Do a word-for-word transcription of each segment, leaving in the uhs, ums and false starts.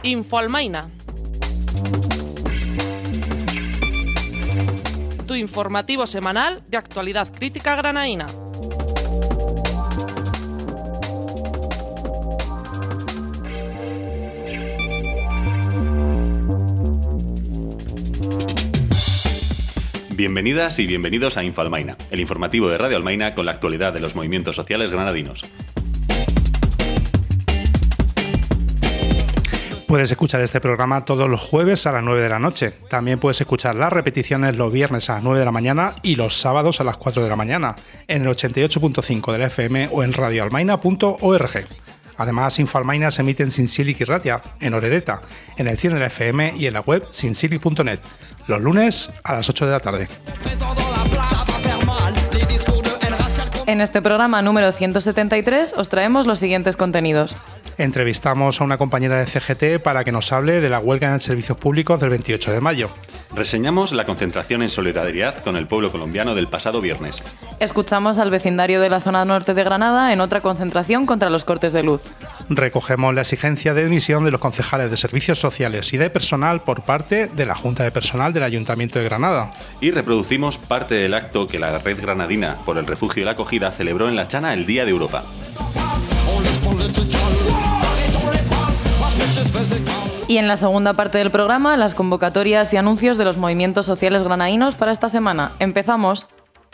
Infoalmaina. Tu informativo semanal de actualidad crítica granaína. Bienvenidas y bienvenidos a Infoalmaina, el informativo de Radio Almaina con la actualidad de los movimientos sociales granadinos. Puedes escuchar este programa todos los jueves a las nueve de la noche. También puedes escuchar las repeticiones los viernes a las nueve de la mañana y los sábados a las cuatro de la mañana en el ochenta y ocho punto cinco de la F M o en radioalmaina punto org. Además, Infoalmaina se emite en Sinsilic y Ratia, en Orereta, en el cien de la F M y en la web sinsilic punto net, los lunes a las ocho de la tarde. En este programa número ciento setenta y tres os traemos los siguientes contenidos. Entrevistamos a una compañera de C G T para que nos hable de la huelga en servicios públicos del veintiocho de mayo. Reseñamos la concentración en solidaridad con el pueblo colombiano del pasado viernes. Escuchamos al vecindario de la zona norte de Granada en otra concentración contra los cortes de luz. Recogemos la exigencia de dimisión de los concejales de servicios sociales y de personal por parte de la Junta de Personal del Ayuntamiento de Granada. Y reproducimos parte del acto que la Red Granadina por el Refugio y la Acogida celebró en La Chana el Día de Europa. Y en la segunda parte del programa, las convocatorias y anuncios de los movimientos sociales granaínos para esta semana. Empezamos.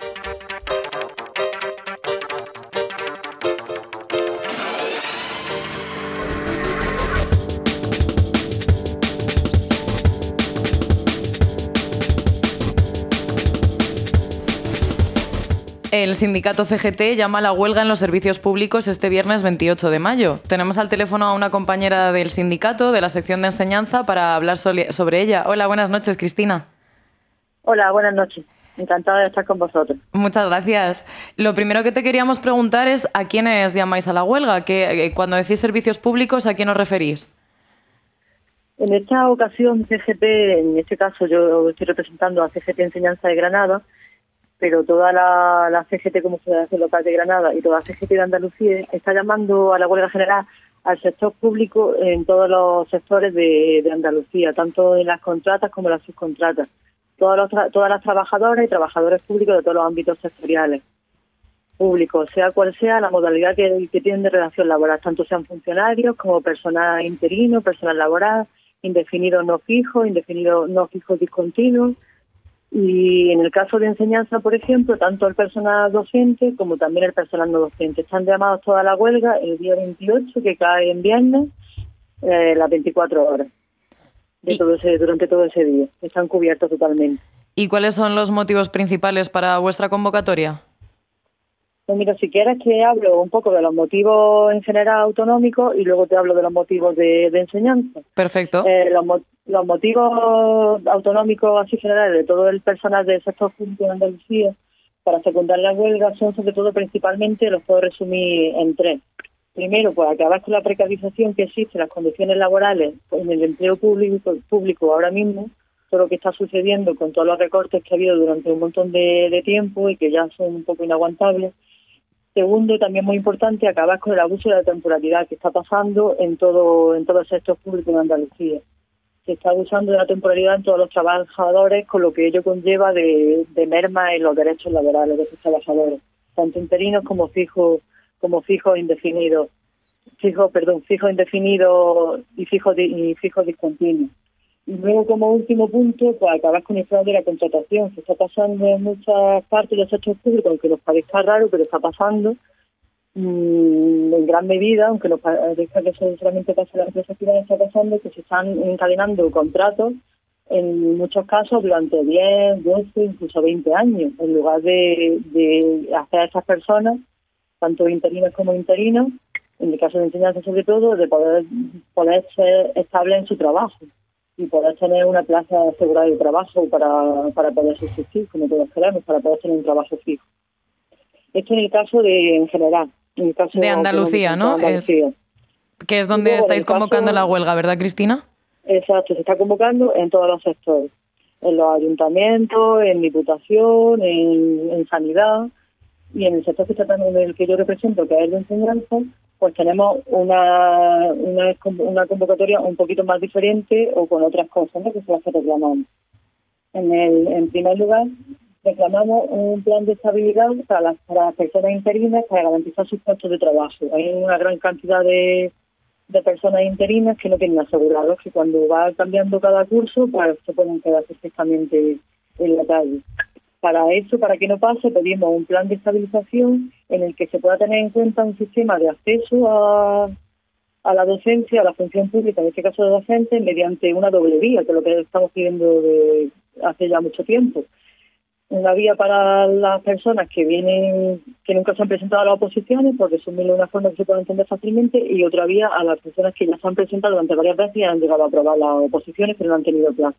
El sindicato C G T llama a la huelga en los servicios públicos este viernes veintiocho de mayo. Tenemos al teléfono a una compañera del sindicato, de la sección de enseñanza, para hablar sobre ella. Hola, buenas noches, Cristina. Hola, buenas noches. Encantada de estar con vosotros. Muchas gracias. Lo primero que te queríamos preguntar es ¿a quiénes llamáis a la huelga? ¿Qué, cuando decís servicios públicos, ¿a quién os referís? En esta ocasión, C G T, en este caso yo estoy representando a C G T Enseñanza de Granada, pero toda la, la C G T como Federación Local de Granada y toda la C G T de Andalucía está llamando a la huelga general al sector público en todos los sectores de, de Andalucía, tanto en las contratas como en las subcontratas. Todos los tra- todas las trabajadoras y trabajadores públicos de todos los ámbitos sectoriales públicos, sea cual sea la modalidad que, que tienen de relación laboral, tanto sean funcionarios como personal interino, personal laboral, indefinido no fijo, indefinido no fijo discontinuo. Y en el caso de enseñanza, por ejemplo, tanto el personal docente como también el personal no docente están llamados toda la huelga el día veintiocho, que cae en viernes, eh, las veinticuatro horas de todo ese, durante todo ese día. Están cubiertos totalmente. ¿Y cuáles son los motivos principales para vuestra convocatoria? Pues mira, si quieres que hablo un poco de los motivos en general autonómicos y luego te hablo de los motivos de, de enseñanza. Perfecto. Eh, los, mo- los motivos autonómicos así generales de todo el personal del sector público de Andalucía para secundar la huelga son sobre todo principalmente, los puedo resumir en tres. Primero, pues acabar con la precarización que existe en las condiciones laborales en el empleo público, público ahora mismo, todo lo que está sucediendo con todos los recortes que ha habido durante un montón de, de tiempo y que ya son un poco inaguantables. Segundo, también muy importante, acabar con el abuso de la temporalidad que está pasando en todo en todo el sector público de Andalucía. Se está abusando de la temporalidad en todos los trabajadores, con lo que ello conlleva de, de merma en los derechos laborales de esos trabajadores, tanto interinos como fijos como fijos indefinidos, fijos, perdón, fijos indefinidos y fijos y fijos discontinuos. Y luego, como último punto, pues acabar con el fraude de la contratación, que está pasando en muchas partes del sector público, aunque nos parezca raro, pero está pasando mmm, en gran medida, aunque nos parezca que eso solamente pasa en la empresa privada, está pasando que se están encadenando contratos en muchos casos durante diez, doce, incluso veinte años, en lugar de, de hacer a estas personas, tanto interinos como interinos, en el caso de enseñanza sobre todo, de poder, poder ser estables en su trabajo y poder tener una plaza asegurada de trabajo para, para poder subsistir, como todos queremos, para poder tener un trabajo fijo. Esto en el caso de, en general, en el caso de Andalucía, ¿no? De Andalucía. Es, que es donde luego, estáis convocando caso, la huelga, ¿verdad, Cristina? Exacto, se está convocando en todos los sectores, en los ayuntamientos, en diputación, en, en sanidad, y en el sector que está en el que yo represento, que es el de enseñanza, pues tenemos una, una, una convocatoria un poquito más diferente o con otras cosas, ¿no?, que son las que reclamamos. En, el, en primer lugar, reclamamos un plan de estabilidad para las, para las personas interinas para garantizar sus puestos de trabajo. Hay una gran cantidad de, de personas interinas que no tienen asegurados, que cuando va cambiando cada curso, pues se pueden quedar perfectamente en la calle. Para eso, para que no pase, pedimos un plan de estabilización en el que se pueda tener en cuenta un sistema de acceso a, a la docencia, a la función pública, en este caso de docentes, mediante una doble vía, que es lo que estamos pidiendo de hace ya mucho tiempo. Una vía para las personas que vienen, que nunca se han presentado a las oposiciones, por resumirlo de una forma que se pueda entender fácilmente, y otra vía a las personas que ya se han presentado durante varias veces y han llegado a aprobar las oposiciones, pero no han tenido plazo.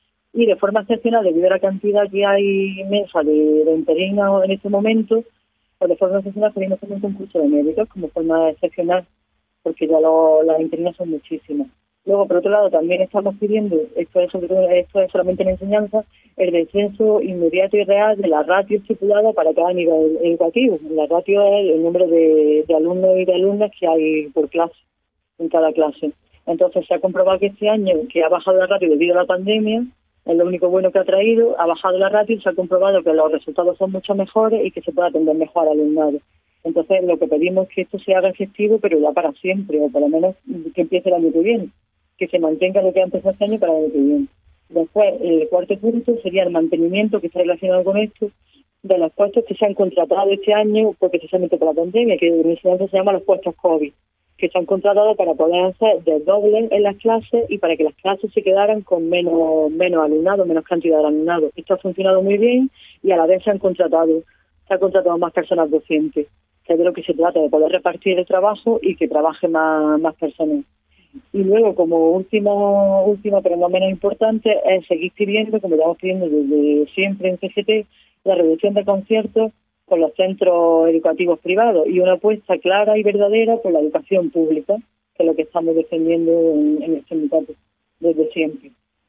Y de forma excepcional, debido a la cantidad que hay inmensa de, de interinos en este momento, pues de forma excepcional pedimos también un concurso de médicos como forma excepcional, porque ya lo, las interinas son muchísimas. Luego, por otro lado, también estamos pidiendo, esto es sobre todo, esto es solamente en enseñanza, el descenso inmediato y real de la ratio estipulada para cada nivel educativo. La ratio es el número de, de alumnos y de alumnas que hay por clase, en cada clase. Entonces, se ha comprobado que este año, que ha bajado la ratio debido a la pandemia, es lo único bueno que ha traído, ha bajado la ratio y se ha comprobado que los resultados son mucho mejores y que se puede atender mejor al alumnado. Entonces, lo que pedimos es que esto se haga efectivo, pero ya para siempre, o por lo menos que empiece el año que viene, que se mantenga lo que ha empezado este año para el año que viene. Después, el cuarto punto sería el mantenimiento, que está relacionado con esto, de los puestos que se han contratado este año, porque precisamente por la pandemia, que en enseñanza se llama los puestos COVID, que se han contratado para poder hacer desdobles en las clases y para que las clases se quedaran con menos menos alumnado, menos cantidad de alumnado. Esto ha funcionado muy bien y a la vez se han contratado, se han contratado más personas docentes, que es de lo que se trata, de poder repartir el trabajo y que trabaje más, más personas. Y luego, como último, último pero no menos importante, es seguir pidiendo, como llevamos pidiendo desde siempre en C G T, la reducción de conciertos con los centros educativos privados y una apuesta clara y verdadera por la educación pública, que es lo que estamos defendiendo en, en el sindicato desde siempre.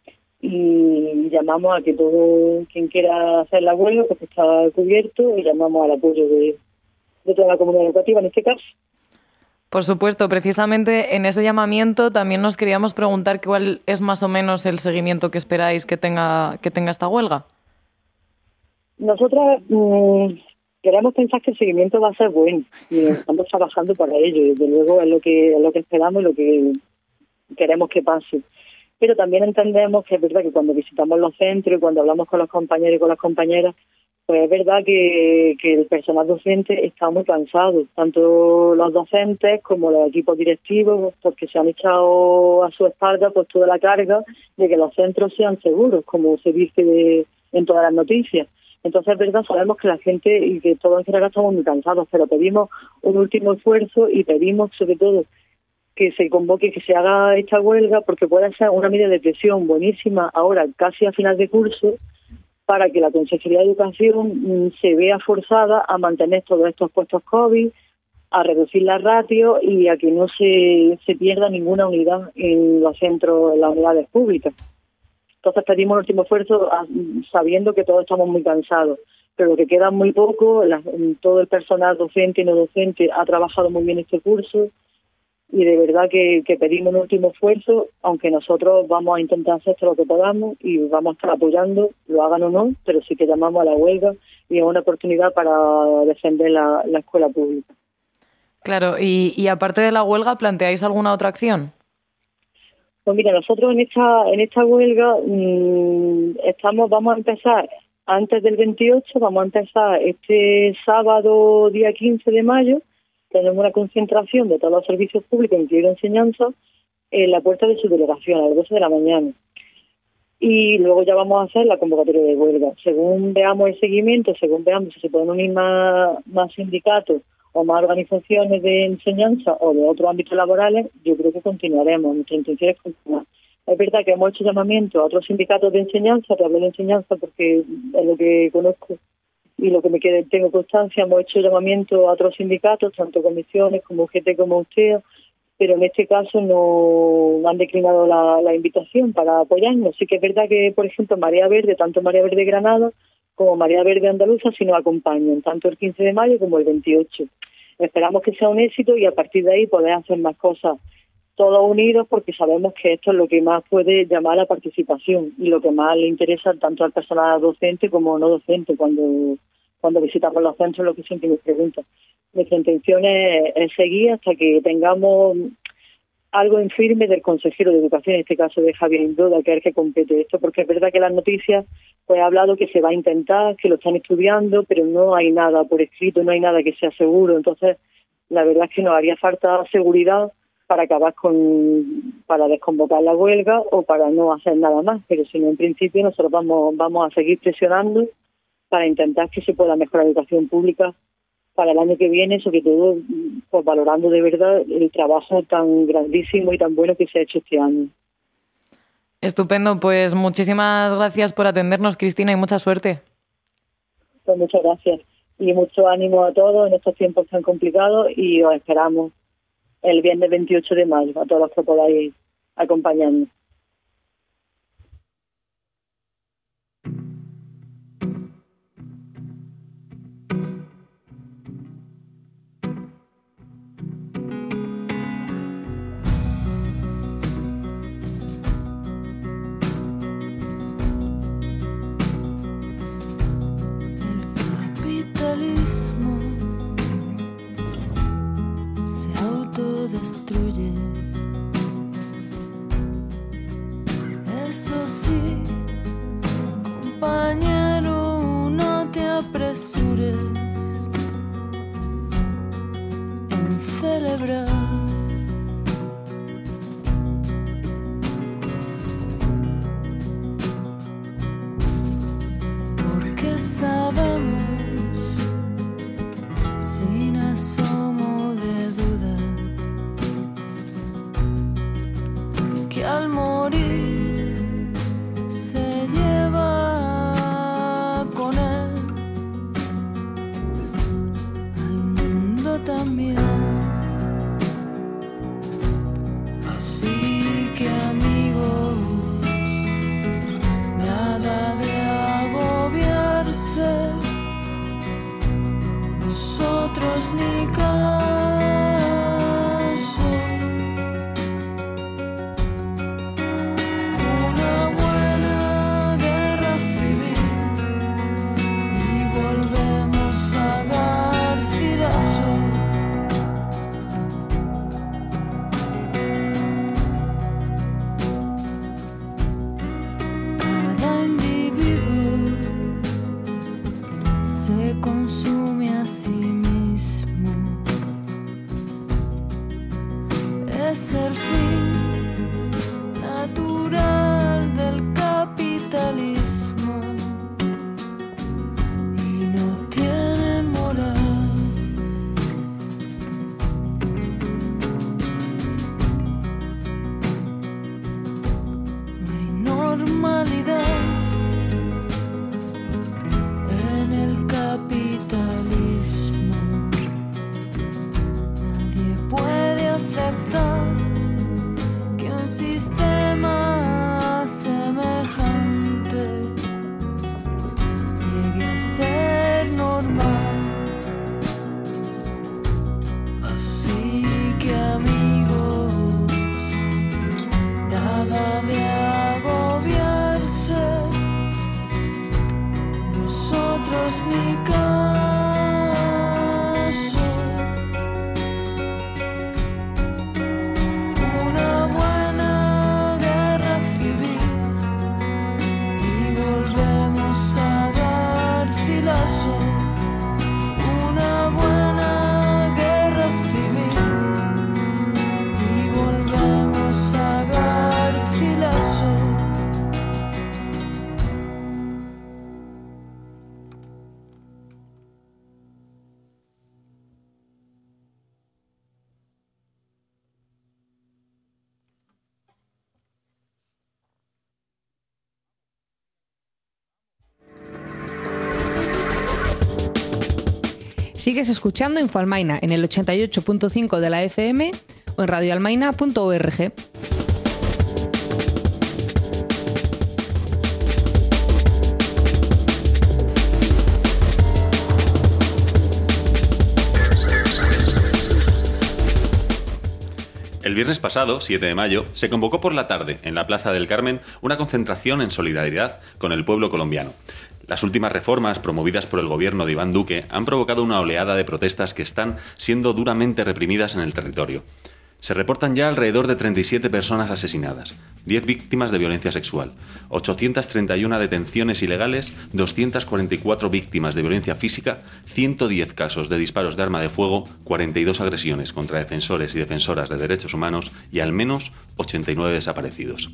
Y llamamos a que todo quien quiera hacer la huelga, pues está cubierto, y llamamos al apoyo de, de toda la comunidad educativa en este caso. Por supuesto, precisamente en ese llamamiento también nos queríamos preguntar cuál es más o menos el seguimiento que esperáis que tenga, que tenga esta huelga. Nosotros mmm, queremos pensar que el seguimiento va a ser bueno y estamos trabajando para ello. Desde luego es lo que es lo que esperamos y lo que queremos que pase. Pero también entendemos que es verdad que cuando visitamos los centros y cuando hablamos con los compañeros y con las compañeras, pues es verdad que, que el personal docente está muy cansado, tanto los docentes como los equipos directivos, porque se han echado a su espalda pues toda la carga de que los centros sean seguros, como se dice de, en todas las noticias. Entonces, es verdad, sabemos que la gente y que todos en general estamos muy cansados, pero pedimos un último esfuerzo y pedimos, sobre todo, que se convoque, que se haga esta huelga, porque puede ser una medida de presión buenísima ahora, casi a final de curso, para que la Consejería de Educación se vea forzada a mantener todos estos puestos COVID, a reducir la ratio y a que no se, se pierda ninguna unidad en los centros, en las unidades públicas. Entonces pedimos un último esfuerzo sabiendo que todos estamos muy cansados, pero que queda muy poco, la, todo el personal docente y no docente ha trabajado muy bien este curso y de verdad que, que pedimos un último esfuerzo, aunque nosotros vamos a intentar hacer todo lo que podamos y vamos a estar apoyando, lo hagan o no, pero sí que llamamos a la huelga y es una oportunidad para defender la, la escuela pública. Claro, y, y aparte de la huelga, ¿planteáis alguna otra acción? Pues mira, nosotros en esta en esta huelga mmm, estamos vamos a empezar antes del veintiocho, vamos a empezar este sábado día quince de mayo, tenemos una concentración de todos los servicios públicos, incluido enseñanza, en la puerta de su delegación a las doce de la mañana. Y luego ya vamos a hacer la convocatoria de huelga. Según veamos el seguimiento, según veamos si se pueden unir más, más sindicatos o más organizaciones de enseñanza o de otros ámbitos laborales, yo creo que continuaremos. Nuestra intención es continuar. Es verdad que hemos hecho llamamiento a otros sindicatos de enseñanza, te hablo de enseñanza porque es lo que conozco y lo que me queda, tengo constancia. Hemos hecho llamamiento a otros sindicatos, tanto comisiones como U G T como usted, pero en este caso no han declinado la, la invitación para apoyarnos. Sí que es verdad que, por ejemplo, Marea Verde, tanto Marea Verde Granada como Marea Verde Andaluza, sí nos acompañan, tanto el quince de mayo como el veintiocho. esperamos que sea un éxito y a partir de ahí poder hacer más cosas todos unidos, porque sabemos que esto es lo que más puede llamar a la participación y lo que más le interesa tanto al personal docente como no docente cuando cuando visitamos los centros, lo que siempre nos preguntan. Nuestra intención es, es seguir hasta que tengamos algo en firme del consejero de Educación, en este caso de Javier Indoda, que es el que compete esto, porque es verdad que las noticias pues ha hablado que se va a intentar, que lo están estudiando, pero no hay nada por escrito, no hay nada que sea seguro. Entonces, la verdad es que nos haría falta seguridad para acabar con, para desconvocar la huelga o para no hacer nada más, pero si no, en principio nosotros vamos, vamos a seguir presionando para intentar que se pueda mejorar la educación pública para el año que viene, sobre todo pues valorando de verdad el trabajo tan grandísimo y tan bueno que se ha hecho este año. Estupendo, pues muchísimas gracias por atendernos, Cristina, y mucha suerte. Pues muchas gracias y mucho ánimo a todos en estos tiempos tan complicados y os esperamos el viernes veintiocho de mayo, a todos los que podáis acompañarnos. Destruye. Eso sí, compañero, no te apresures en celebrar, porque sabemos sin asomo de duda que al morir se lleva con él al mundo también. Así que amigos, nada de agobiarse, nosotros ni caso. Sigues escuchando Infoalmaina en el ochenta y ocho punto cinco de la F M o en radioalmaina punto org. El viernes pasado, siete de mayo, se convocó por la tarde, en la Plaza del Carmen, una concentración en solidaridad con el pueblo colombiano. Las últimas reformas promovidas por el gobierno de Iván Duque han provocado una oleada de protestas que están siendo duramente reprimidas en el territorio. Se reportan ya alrededor de treinta y siete personas asesinadas, diez víctimas de violencia sexual, ochocientas treinta y una detenciones ilegales, doscientas cuarenta y cuatro víctimas de violencia física, ciento diez casos de disparos de arma de fuego, cuarenta y dos agresiones contra defensores y defensoras de derechos humanos y al menos ochenta y nueve desaparecidos.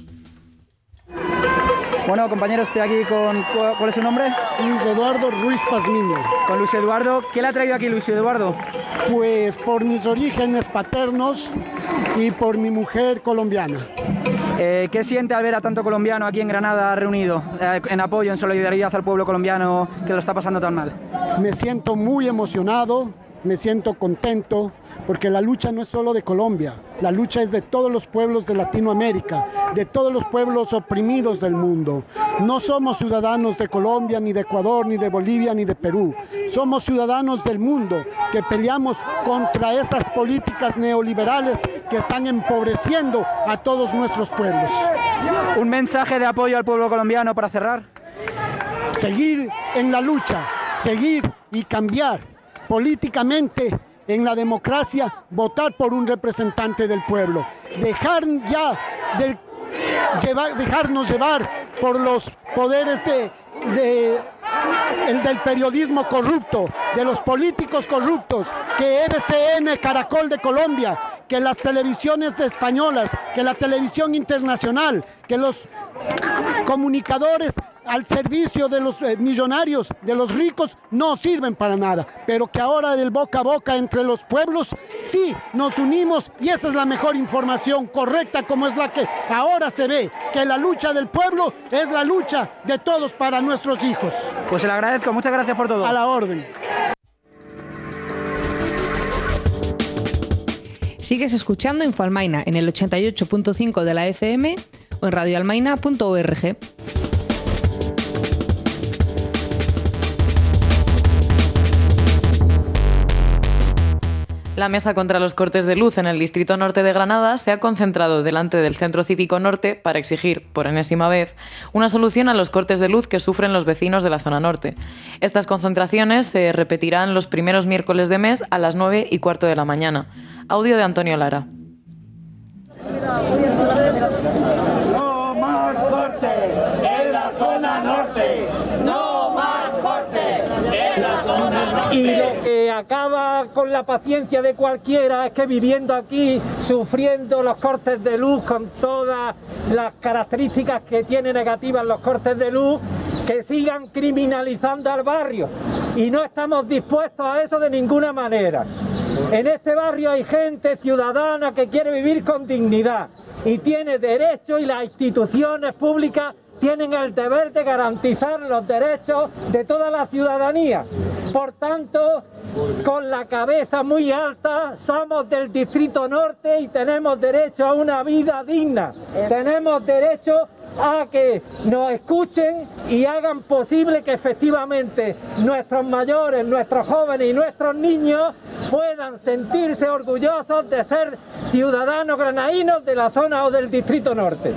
Bueno, compañeros, estoy aquí con... ¿Cuál es su nombre? Luis Eduardo Ruiz Pazmiño. Con Luis Eduardo. ¿Qué le ha traído aquí Luis Eduardo? Pues por mis orígenes paternos y por mi mujer colombiana. Eh, ¿Qué siente al ver a tanto colombiano aquí en Granada reunido eh, en apoyo, en solidaridad al pueblo colombiano que lo está pasando tan mal? Me siento muy emocionado, me siento contento, porque la lucha no es solo de Colombia, la lucha es de todos los pueblos de Latinoamérica, de todos los pueblos oprimidos del mundo. No somos ciudadanos de Colombia, ni de Ecuador, ni de Bolivia, ni de Perú. Somos ciudadanos del mundo que peleamos contra esas políticas neoliberales que están empobreciendo a todos nuestros pueblos. ¿Un mensaje de apoyo al pueblo colombiano para cerrar? Seguir en la lucha, seguir y cambiar políticamente en la democracia, votar por un representante del pueblo, dejar ya de llevar, dejarnos llevar por los poderes de, de el del periodismo corrupto, de los políticos corruptos, que R C N, Caracol de Colombia, que las televisiones de españolas, que la televisión internacional, que los comunicadores al servicio de los eh, millonarios, de los ricos, no sirven para nada, pero que ahora del boca a boca entre los pueblos sí nos unimos, y esa es la mejor información correcta, como es la que ahora se ve, que la lucha del pueblo es la lucha de todos para nuestros hijos. Pues se le agradezco, muchas gracias por todo. A la orden. Sigues escuchando Infoalmaina en el ochenta y ocho punto cinco de la F M o en radioalmaina punto org. La Mesa contra los Cortes de Luz en el Distrito Norte de Granada se ha concentrado delante del Centro Cívico Norte para exigir, por enésima vez, una solución a los cortes de luz que sufren los vecinos de la zona norte. Estas concentraciones se repetirán los primeros miércoles de mes a las nueve y cuarto de la mañana. Audio de Antonio Lara. No más cortes en la zona norte. No más cortes en la zona norte. Y lo que acaba con la paciencia de cualquiera es que viviendo aquí, sufriendo los cortes de luz con todas las características que tienen negativas los cortes de luz, que sigan criminalizando al barrio. Y no estamos dispuestos a eso de ninguna manera. En este barrio hay gente ciudadana que quiere vivir con dignidad y tiene derecho, y las instituciones públicas tienen el deber de garantizar los derechos de toda la ciudadanía. Por tanto, con la cabeza muy alta, somos del Distrito Norte y tenemos derecho a una vida digna. Tenemos derecho a que nos escuchen y hagan posible que efectivamente nuestros mayores, nuestros jóvenes y nuestros niños puedan sentirse orgullosos de ser ciudadanos granadinos de la zona o del Distrito Norte.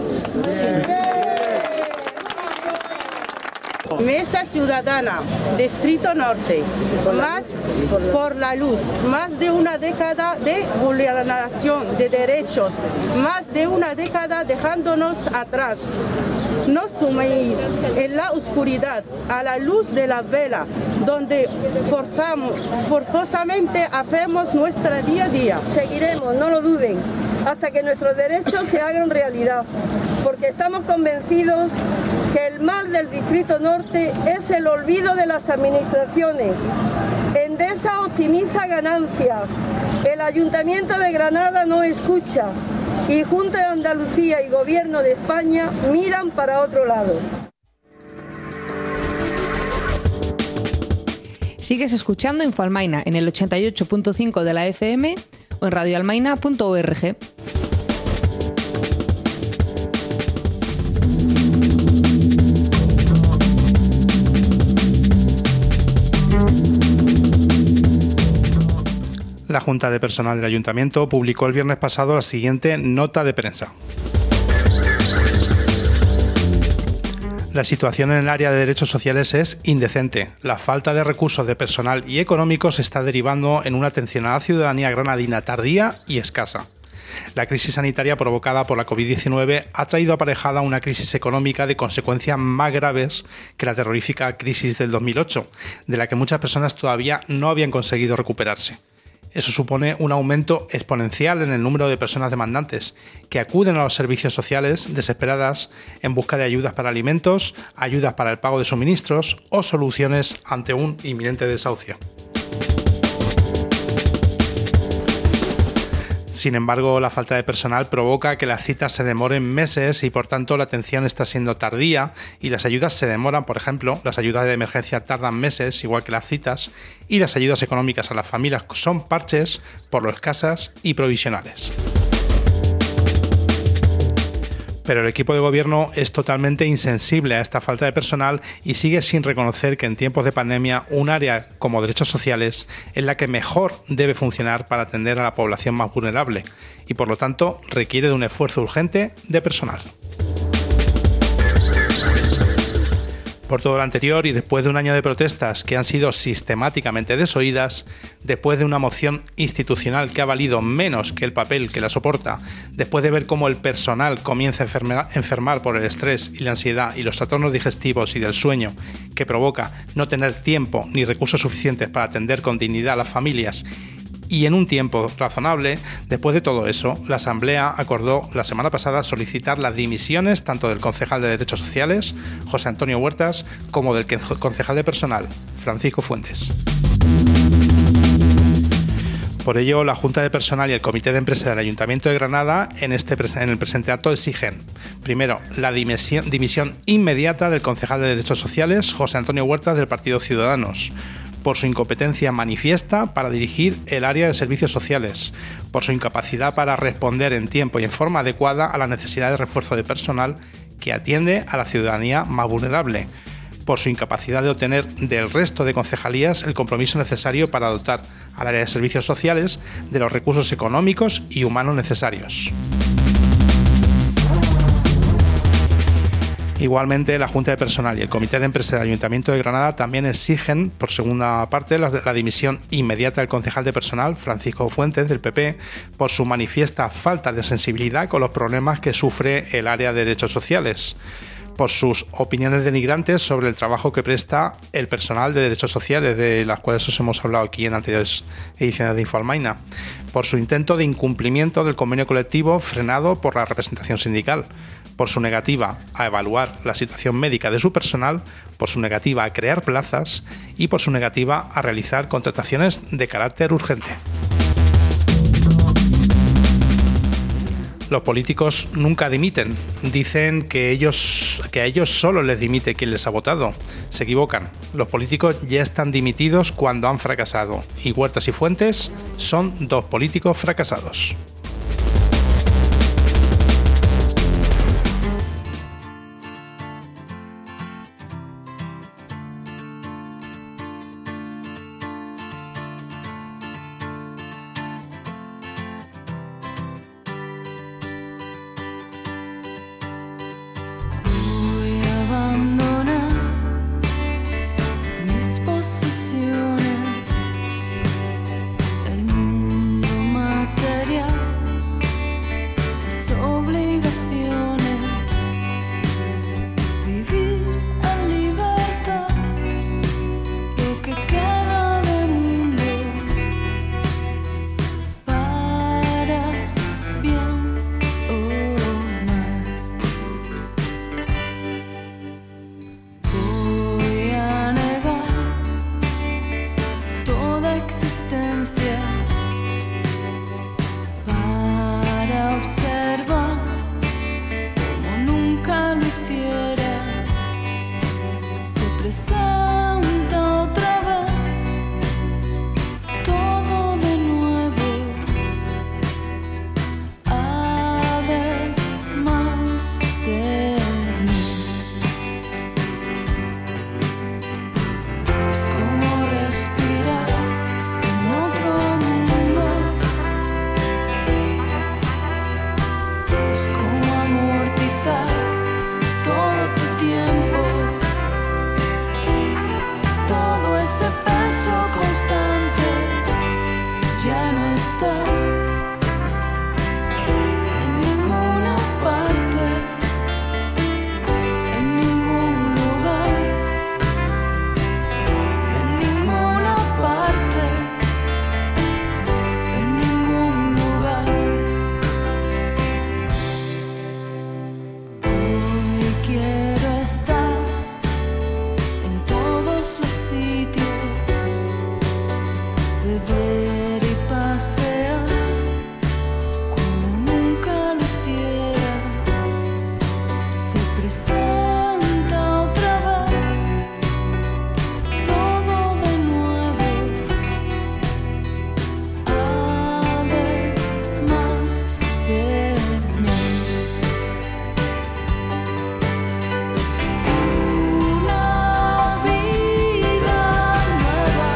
Mesa Ciudadana, Distrito Norte, más por la luz, más de una década de vulneración de derechos, más de una década dejándonos atrás. Nos suméis en la oscuridad a la luz de la vela, donde forzamos, forzosamente hacemos nuestra día a día. Seguiremos, no lo duden, hasta que nuestros derechos se hagan realidad, porque estamos convencidos que el mal del Distrito Norte es el olvido de las administraciones. Endesa optimiza ganancias, el Ayuntamiento de Granada no escucha y Junta de Andalucía y Gobierno de España miran para otro lado. Sigues escuchando Infoalmaina en el ochenta y ocho punto cinco de la F M o en radioalmaina punto org. La Junta de Personal del Ayuntamiento publicó el viernes pasado la siguiente nota de prensa. La situación en el área de derechos sociales es indecente. La falta de recursos de personal y económicos está derivando en una atención a la ciudadanía granadina tardía y escasa. La crisis sanitaria provocada por la covid diecinueve ha traído aparejada una crisis económica de consecuencias más graves que la terrorífica crisis del dos mil ocho, de la que muchas personas todavía no habían conseguido recuperarse. Eso supone un aumento exponencial en el número de personas demandantes que acuden a los servicios sociales desesperadas en busca de ayudas para alimentos, ayudas para el pago de suministros o soluciones ante un inminente desahucio. Sin embargo, la falta de personal provoca que las citas se demoren meses y por tanto la atención está siendo tardía y las ayudas se demoran. Por ejemplo, las ayudas de emergencia tardan meses, igual que las citas, y las ayudas económicas a las familias son parches por lo escasas y provisionales. Pero el equipo de gobierno es totalmente insensible a esta falta de personal y sigue sin reconocer que en tiempos de pandemia un área como derechos sociales es la que mejor debe funcionar para atender a la población más vulnerable y por lo tanto requiere de un esfuerzo urgente de personal. Por todo lo anterior y después de un año de protestas que han sido sistemáticamente desoídas, después de una moción institucional que ha valido menos que el papel que la soporta, después de ver cómo el personal comienza a enfermar, enfermar por el estrés y la ansiedad y los trastornos digestivos y del sueño que provoca no tener tiempo ni recursos suficientes para atender con dignidad a las familias, y en un tiempo razonable, después de todo eso, la Asamblea acordó la semana pasada solicitar las dimisiones tanto del concejal de Derechos Sociales, José Antonio Huertas, como del concejal de Personal, Francisco Fuentes. Por ello, la Junta de Personal y el Comité de Empresa del Ayuntamiento de Granada en, este, en el presente acto exigen, primero, la dimisión, dimisión inmediata del concejal de Derechos Sociales, José Antonio Huertas, del Partido Ciudadanos, por su incompetencia manifiesta para dirigir el área de servicios sociales, por su incapacidad para responder en tiempo y en forma adecuada a la necesidad de refuerzo de personal que atiende a la ciudadanía más vulnerable, por su incapacidad de obtener del resto de concejalías el compromiso necesario para dotar al área de servicios sociales de los recursos económicos y humanos necesarios. Igualmente, la Junta de Personal y el Comité de Empresa del Ayuntamiento de Granada también exigen, por segunda parte, la, la dimisión inmediata del concejal de Personal, Francisco Fuentes, del P P, por su manifiesta falta de sensibilidad con los problemas que sufre el área de derechos sociales, por sus opiniones denigrantes sobre el trabajo que presta el personal de derechos sociales, de las cuales os hemos hablado aquí en anteriores ediciones de Infoalmaina, por su intento de incumplimiento del convenio colectivo frenado por la representación sindical, por su negativa a evaluar la situación médica de su personal, por su negativa a crear plazas y por su negativa a realizar contrataciones de carácter urgente. Los políticos nunca dimiten, dicen que, ellos, que a ellos solo les dimite quien les ha votado. Se equivocan, los políticos ya están dimitidos cuando han fracasado y Huertas y Fuentes son dos políticos fracasados. El mundo material presenta otra vez todo de nuevo. Además de mí, una vida nueva,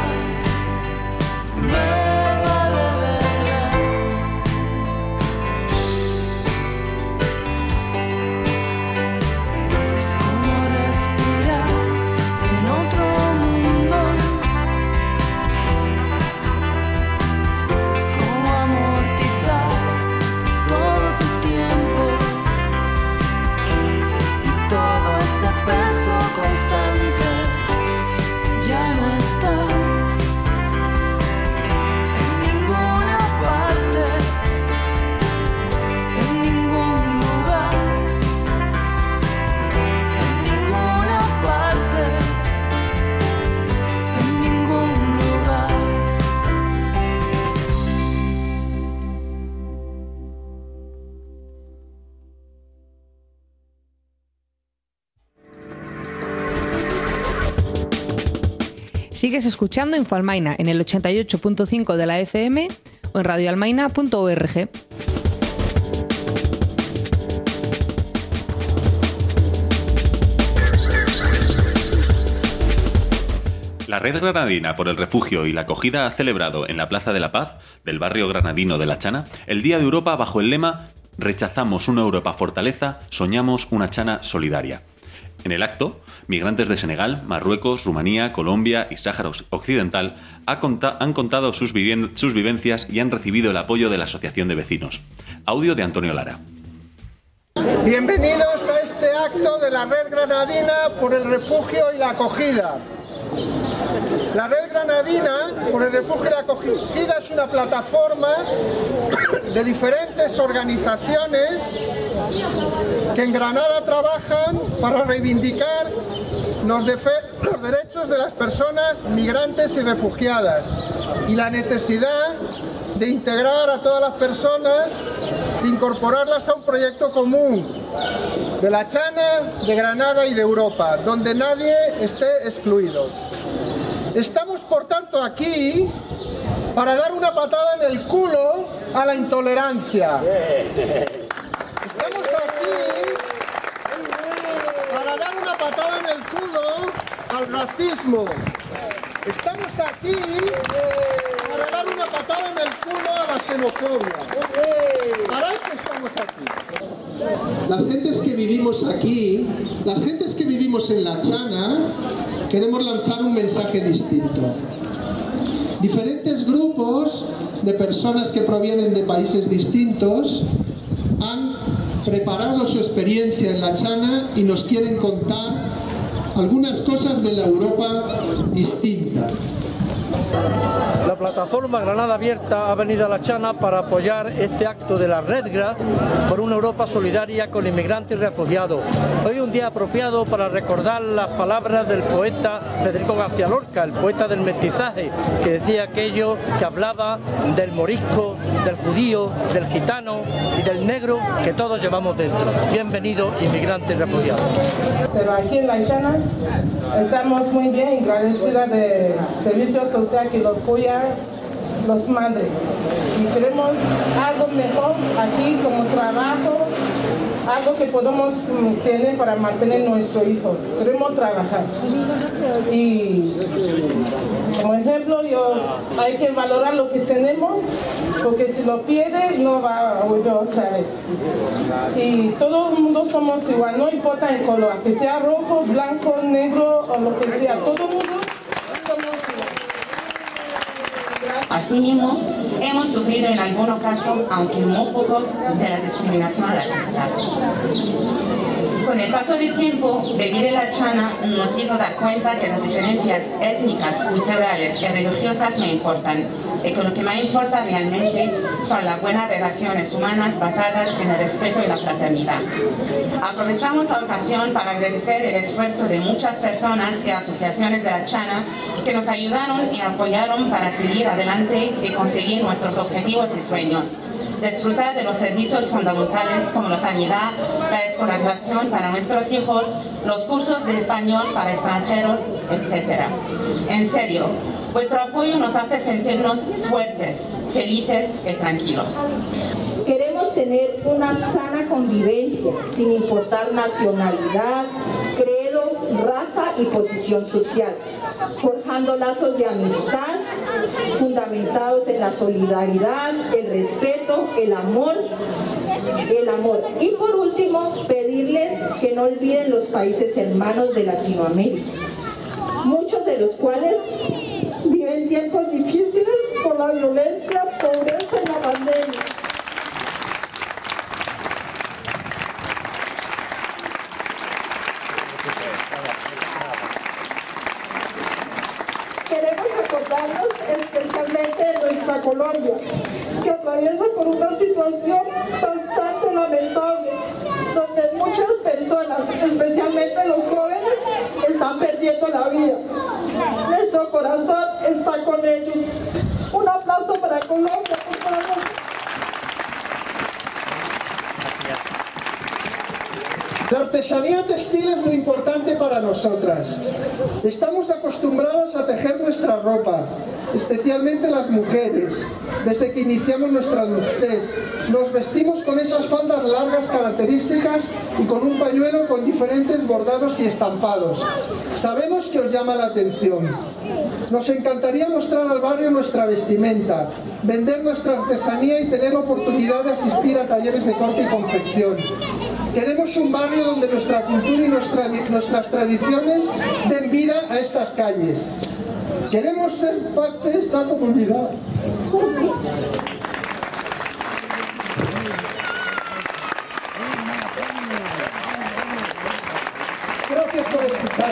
nueva de verdad. Es como respirar en otro mundo. Es como amortizar todo tu tiempo y todo ese peso constante ya no está en ninguna parte, en ningún lugar, en ninguna parte, en ningún lugar. Sigues escuchando Infoalmaina en el ochenta y ocho punto cinco de la F M o en radioalmaina punto org. La Red Granadina por el Refugio y la Acogida ha celebrado en la Plaza de la Paz del barrio granadino de La Chana el Día de Europa bajo el lema «Rechazamos una Europa fortaleza, soñamos una Chana solidaria». En el acto, migrantes de Senegal, Marruecos, Rumanía, Colombia y Sáhara Occidental ha conta- han contado sus, vivien- sus vivencias y han recibido el apoyo de la Asociación de Vecinos. Audio de Antonio Lara. Bienvenidos a este acto de la Red Granadina por el Refugio y la Acogida. La Red Granadina por el Refugio y la Acogida es una plataforma de diferentes organizaciones que en Granada trabajan para reivindicar los, defe- los derechos de las personas migrantes y refugiadas y la necesidad de integrar a todas las personas, de incorporarlas a un proyecto común de La Chana, de Granada y de Europa, donde nadie esté excluido. Estamos, por tanto, aquí para dar una patada en el culo a la intolerancia. Estamos aquí para dar una patada en el culo al racismo. Estamos aquí para dar una patada en el culo a la xenofobia. Para eso estamos aquí. Las gentes que vivimos aquí, las gentes que vivimos en La Chana, queremos lanzar un mensaje distinto. Diferentes grupos de personas que provienen de países distintos han preparado su experiencia en La Chana y nos quieren contar algunas cosas de la Europa distinta. La plataforma Granada Abierta ha venido a La Chana para apoyar este acto de la Redgra por una Europa solidaria con inmigrantes y refugiados. Hoy es un día apropiado para recordar las palabras del poeta Federico García Lorca, el poeta del mestizaje, que decía aquello que hablaba del morisco, del judío, del gitano y del negro que todos llevamos dentro. Bienvenidos inmigrantes y refugiados. Pero aquí en La Chana estamos muy bien agradecidas del servicio social que lo apoya los madres y queremos algo mejor aquí como trabajo, algo que podamos tener para mantener nuestro hijo. Queremos trabajar y como ejemplo yo hay que valorar lo que tenemos porque si lo pierde no va a volver otra vez y todo el mundo somos igual, no importa el color, que sea rojo, blanco, negro o lo que sea, todo el mundo somos igual. Asimismo, hemos sufrido en algunos casos, aunque muy pocos, de la discriminación racista. Con el paso del tiempo, vivir en La Chana nos hizo dar cuenta que las diferencias étnicas, culturales y religiosas no importan, y que lo que más importa realmente son las buenas relaciones humanas basadas en el respeto y la fraternidad. Aprovechamos la ocasión para agradecer el esfuerzo de muchas personas y asociaciones de La Chana que nos ayudaron y apoyaron para seguir adelante y conseguir nuestros objetivos y sueños. disfrutar de los servicios fundamentales como la sanidad, la escolarización para nuestros hijos, los cursos de español para extranjeros, etcétera. En serio, vuestro apoyo nos hace sentirnos fuertes, felices y tranquilos. Queremos tener una sana convivencia, sin importar nacionalidad, credo, raza y posición social, forjando lazos de amistad fundamentados en la solidaridad, el respeto, el amor, el amor. Y por último, pedirles que no olviden los países hermanos de Latinoamérica, muchos de los cuales viven tiempos difíciles por la violencia, pobreza y la pandemia. Queremos acordarnos especialmente de nuestra Colombia, que atraviesa por una situación bastante lamentable, donde muchas personas, especialmente los jóvenes, están perdiendo la vida. Nuestro corazón está con ellos. Un aplauso para Colombia, por favor. La artesanía textil es muy importante para nosotras. Estamos acostumbradas a tejer nuestra ropa, especialmente las mujeres. Desde que iniciamos nuestra adultez, nos vestimos con esas faldas largas características y con un pañuelo con diferentes bordados y estampados. Sabemos que os llama la atención. Nos encantaría mostrar al barrio nuestra vestimenta, vender nuestra artesanía y tener la oportunidad de asistir a talleres de corte y confección. Queremos un barrio donde nuestra cultura y nuestra, nuestras tradiciones den vida a estas calles. Queremos ser parte de esta comunidad. Gracias por escuchar.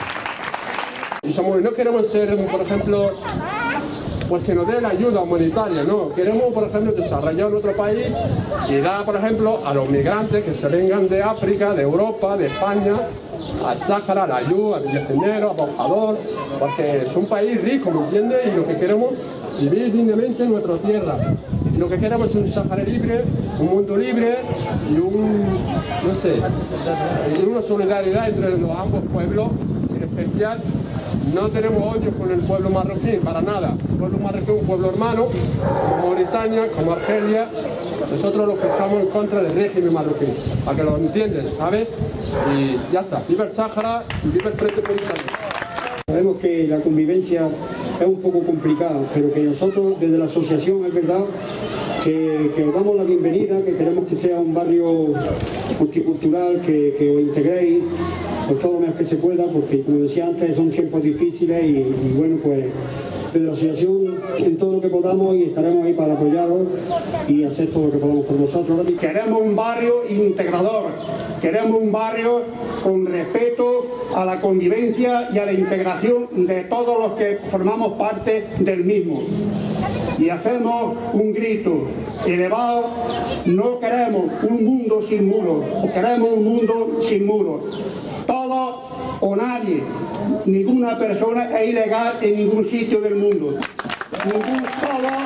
Y somos, no queremos ser, por ejemplo, pues que nos den ayuda humanitaria, no. Queremos, por ejemplo, desarrollar nuestro país y dar, por ejemplo, a los migrantes que se vengan de África, de Europa, de España, al Sáhara, a la Ayú, a Villacenero, a Bojador, porque es un país rico, ¿me entiendes? Y lo que queremos es vivir dignamente en nuestra tierra. Y lo que queremos es un Sáhara libre, un mundo libre y un, no sé, y una solidaridad entre los ambos pueblos, en especial. No tenemos odio con el pueblo marroquí, para nada. El pueblo marroquí es un pueblo hermano, como Mauritania, como Argelia. Nosotros los que estamos en contra del régimen marroquí, para que lo entiendan, ¿sabes? Y ya está. Viva el Sáhara y viva el Frente Polisario. Sabemos que la convivencia es un poco complicada, pero que nosotros desde la asociación es verdad que, que os damos la bienvenida, que queremos que sea un barrio multicultural, que, que os integréis por todo lo más que se pueda, porque como decía antes son tiempos difíciles y, y bueno, pues desde la asociación en todo lo que podamos y estaremos ahí para apoyaros y hacer todo lo que podamos por vosotros. Queremos un barrio integrador, queremos un barrio con respeto a la convivencia y a la integración de todos los que formamos parte del mismo. Y hacemos un grito elevado: no queremos un mundo sin muros, queremos un mundo sin muros. Todo o nadie, ninguna persona es ilegal en ningún sitio del mundo. Ningún, todos,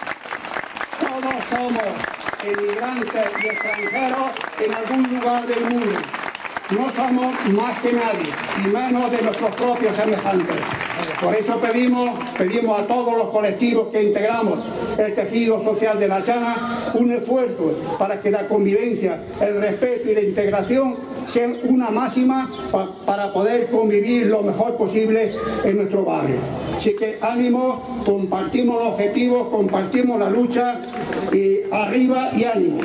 todos somos inmigrantes y extranjeros en algún lugar del mundo. No somos más que nadie, ni menos de nuestros propios semejantes. Por eso pedimos, pedimos a todos los colectivos que integramos el tejido social de La Chana un esfuerzo para que la convivencia, el respeto y la integración sean una máxima pa para poder convivir lo mejor posible en nuestro barrio. Así que ánimo, compartimos los objetivos, compartimos la lucha y arriba y ánimo.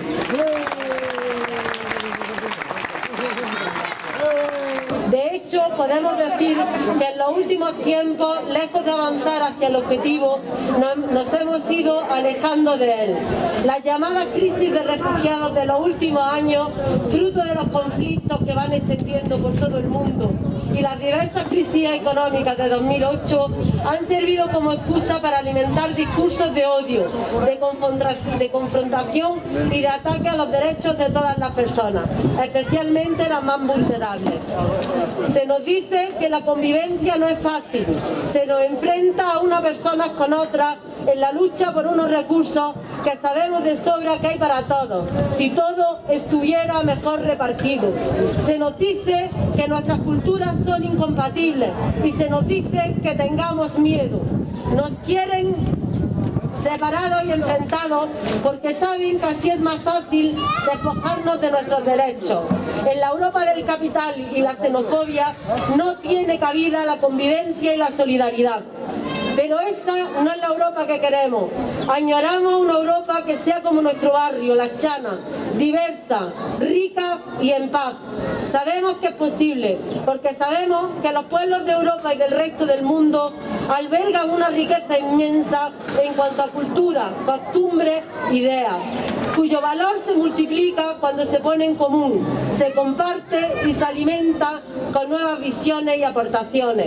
De hecho, podemos decir que en los últimos tiempos, lejos de avanzar hacia el objetivo, nos, nos hemos ido alejando de él. Las llamadas crisis de refugiados de los últimos años, fruto de los conflictos que van extendiendo por todo el mundo, y las diversas crisis económicas de dos mil ocho han servido como excusa para alimentar discursos de odio, de, de confrontación y de ataque a los derechos de todas las personas, especialmente las más vulnerables. Se nos dice dice que la convivencia no es fácil, se nos enfrenta a unas personas con otras en la lucha por unos recursos que sabemos de sobra que hay para todos, si todo estuviera mejor repartido. Se nos dice que nuestras culturas son incompatibles y se nos dice que tengamos miedo. Nos quieren separados y enfrentados porque saben que así es más fácil despojarnos de nuestros derechos. En la Europa del capital y la xenofobia no tiene cabida la convivencia y la solidaridad. Pero esa no es la Europa que queremos. Añoramos una Europa que sea como nuestro barrio, La Chana, diversa, rica y en paz. Sabemos que es posible, porque sabemos que los pueblos de Europa y del resto del mundo albergan una riqueza inmensa en cuanto a cultura, costumbres, ideas, cuyo valor se multiplica cuando se pone en común, se comparte y se alimenta con nuevas visiones y aportaciones.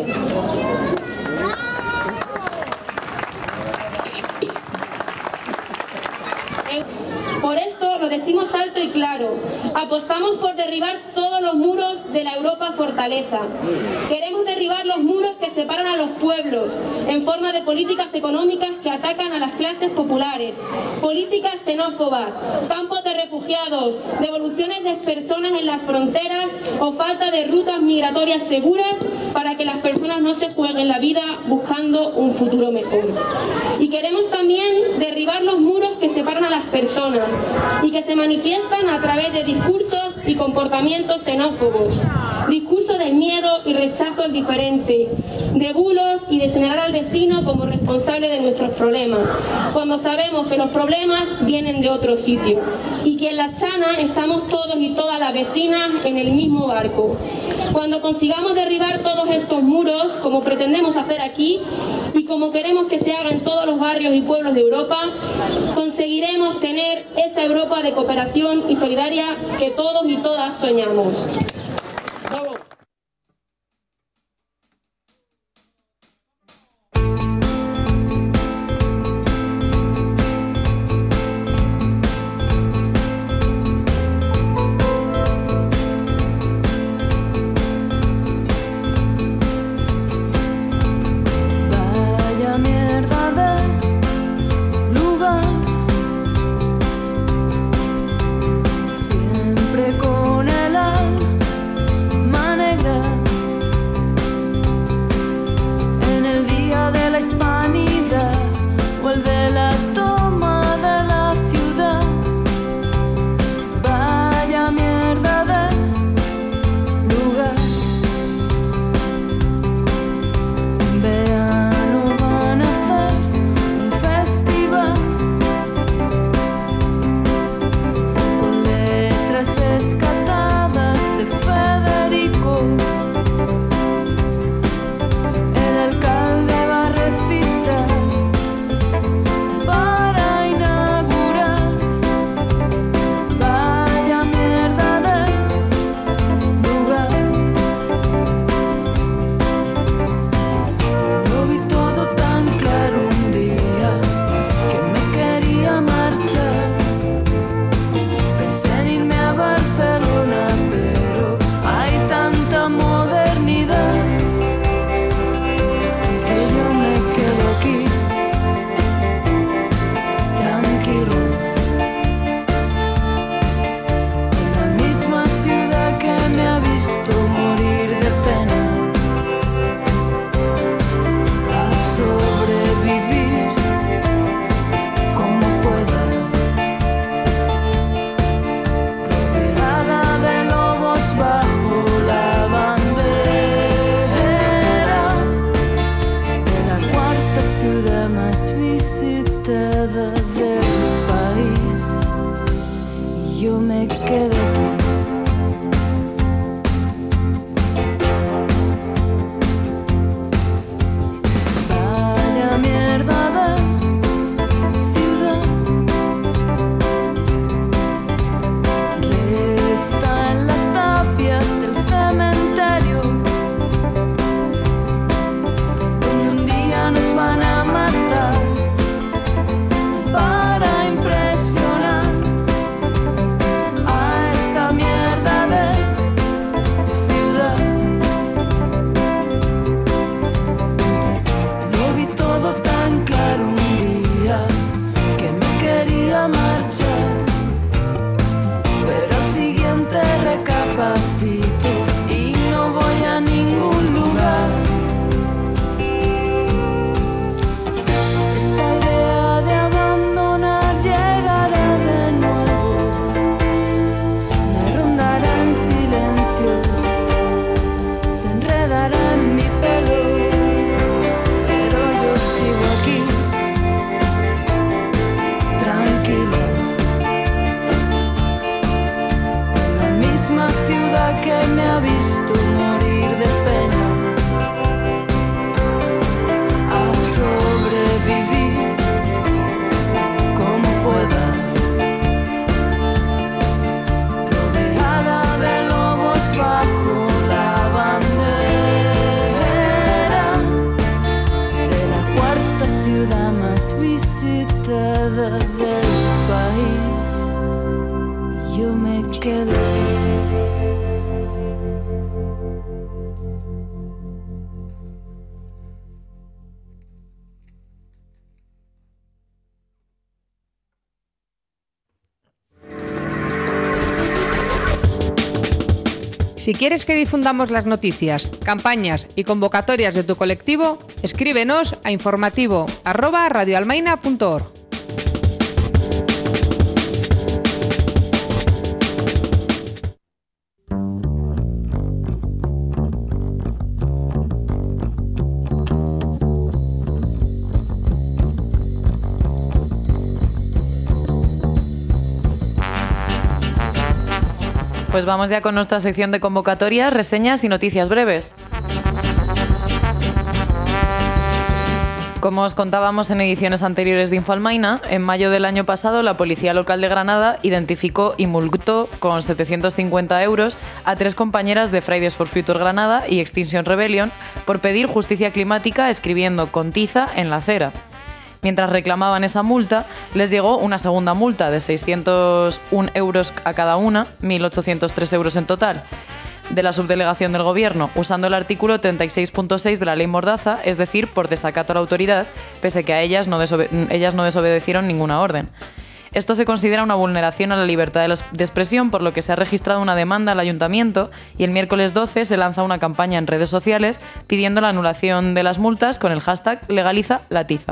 Por esto lo decimos alto y claro, apostamos por derribar todos los muros de la Europa fortaleza. Queremos derribar los muros que separan a los pueblos en forma de políticas económicas que atacan a las clases populares, políticas xenófobas, campos de refugiados, devoluciones de personas en las fronteras o falta de rutas migratorias seguras para que las personas no se jueguen la vida buscando un futuro mejor. Y queremos también derribar los muros que separan a las personas y que se manifiestan a través de discursos y comportamientos xenófobos, discursos del miedo y rechazo al diferente, de bulos y de señalar al vecino como responsable de nuestros problemas, cuando sabemos que los problemas vienen de otro sitio y que en La Chana estamos todos y todas las vecinas en el mismo barco. Cuando consigamos derribar todos estos muros, como pretendemos hacer aquí y como queremos que se haga en todos los barrios y pueblos de Europa, conseguiremos tener esa Europa de cooperación y solidaria que todos y todas soñamos. ¡Bravo! Vaya mierda de lugar, siempre con el alma Si quieres que difundamos las noticias, campañas y convocatorias de tu colectivo, escríbenos a informativo arroba radioalmaina punto org. Pues vamos ya con nuestra sección de convocatorias, reseñas y noticias breves. Como os contábamos en ediciones anteriores de Infalmaina, en mayo del año pasado la Policía Local de Granada identificó y multó con setecientos cincuenta euros a tres compañeras de Fridays for Future Granada y Extinction Rebellion por pedir justicia climática escribiendo con tiza en la acera. Mientras reclamaban esa multa, les llegó una segunda multa de seiscientos un euros a cada una, mil ochocientos tres euros en total, de la subdelegación del Gobierno, usando el artículo treinta y seis punto seis de la Ley Mordaza, es decir, por desacato a la autoridad, pese que a ellas no, desobe- ellas no desobedecieron ninguna orden. Esto se considera una vulneración a la libertad de, los, de expresión, por lo que se ha registrado una demanda al Ayuntamiento y el miércoles doce se lanza una campaña en redes sociales pidiendo la anulación de las multas con el hashtag Legaliza la tiza.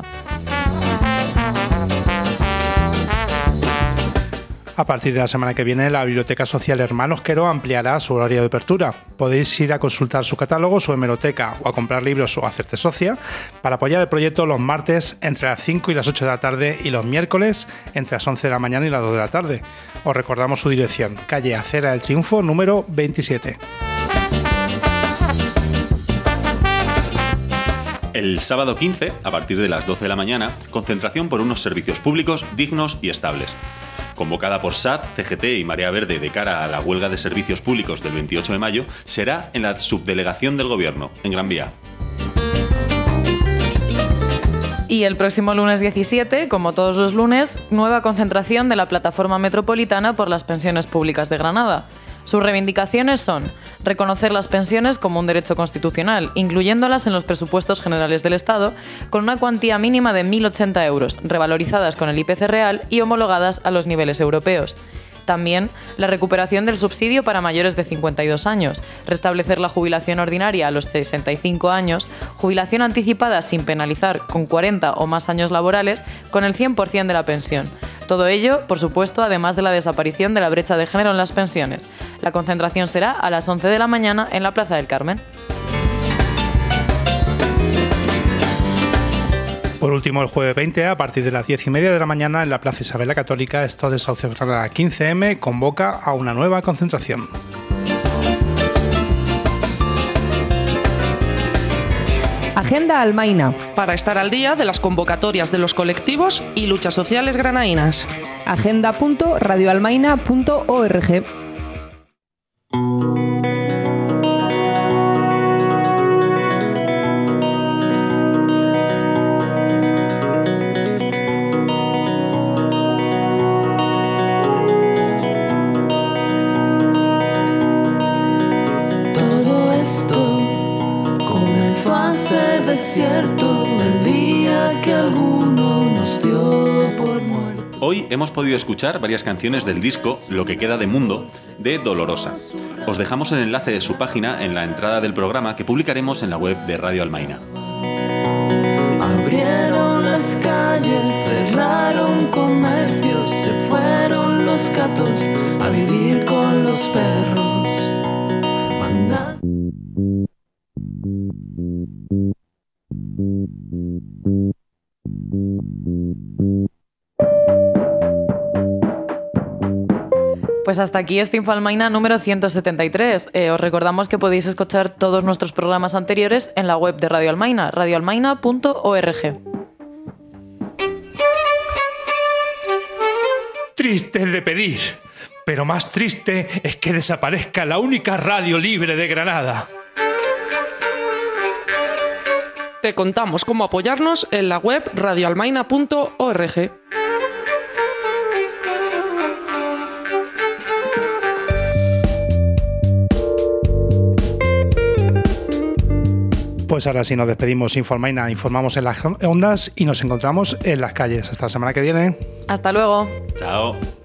A partir de la semana que viene, la Biblioteca Social Hermanos Quero ampliará su horario de apertura. Podéis ir a consultar su catálogo, su hemeroteca o a comprar libros o hacerte socia para apoyar el proyecto los martes entre las cinco y las ocho de la tarde y los miércoles entre las once de la mañana y las dos de la tarde. Os recordamos su dirección, calle Acera del Triunfo, número veintisiete. El sábado quince, a partir de las doce de la mañana, concentración por unos servicios públicos dignos y estables. Convocada por S A T, C G T y Marea Verde de cara a la huelga de servicios públicos del veintiocho de mayo, será en la subdelegación del Gobierno, en Gran Vía. Y el próximo lunes diecisiete, como todos los lunes, nueva concentración de la Plataforma Metropolitana por las Pensiones Públicas de Granada. Sus reivindicaciones son reconocer las pensiones como un derecho constitucional, incluyéndolas en los presupuestos generales del Estado, con una cuantía mínima de mil ochenta euros, revalorizadas con el I P C real y homologadas a los niveles europeos. También la recuperación del subsidio para mayores de cincuenta y dos años, restablecer la jubilación ordinaria a los sesenta y cinco años, jubilación anticipada sin penalizar con cuarenta o más años laborales, con el cien por ciento de la pensión. Todo ello, por supuesto, además de la desaparición de la brecha de género en las pensiones. La concentración será a las once de la mañana en la Plaza del Carmen. Por último, el jueves veinte, a partir de las diez y media de la mañana, en la Plaza Isabel la Católica, Estado de Sauce Granada quince eme convoca a una nueva concentración. Agenda Almaina. Para estar al día de las convocatorias de los colectivos y luchas sociales granadinas. agenda punto radioalmaina punto org. Desierto el día que alguno nos dio por muerto. Hoy hemos podido escuchar varias canciones del disco Lo que queda de mundo de Dolorosa. Os dejamos el enlace de su página en la entrada del programa que publicaremos en la web de Radio Almaina. Abrieron las calles, cerraron comercios, se fueron los gatos a vivir con los perros. Mandas... Pues hasta aquí este Infalmaina número ciento setenta y tres. Eh, os recordamos que podéis escuchar todos nuestros programas anteriores en la web de Radio Almaina, radioalmaina punto org. Triste de pedir, pero más triste es que desaparezca la única radio libre de Granada. Te contamos cómo apoyarnos en la web radioalmaina punto org. Pues ahora sí nos despedimos. Infalmaina, informamos en las ondas y nos encontramos en las calles. Hasta la semana que viene. Hasta luego. Chao.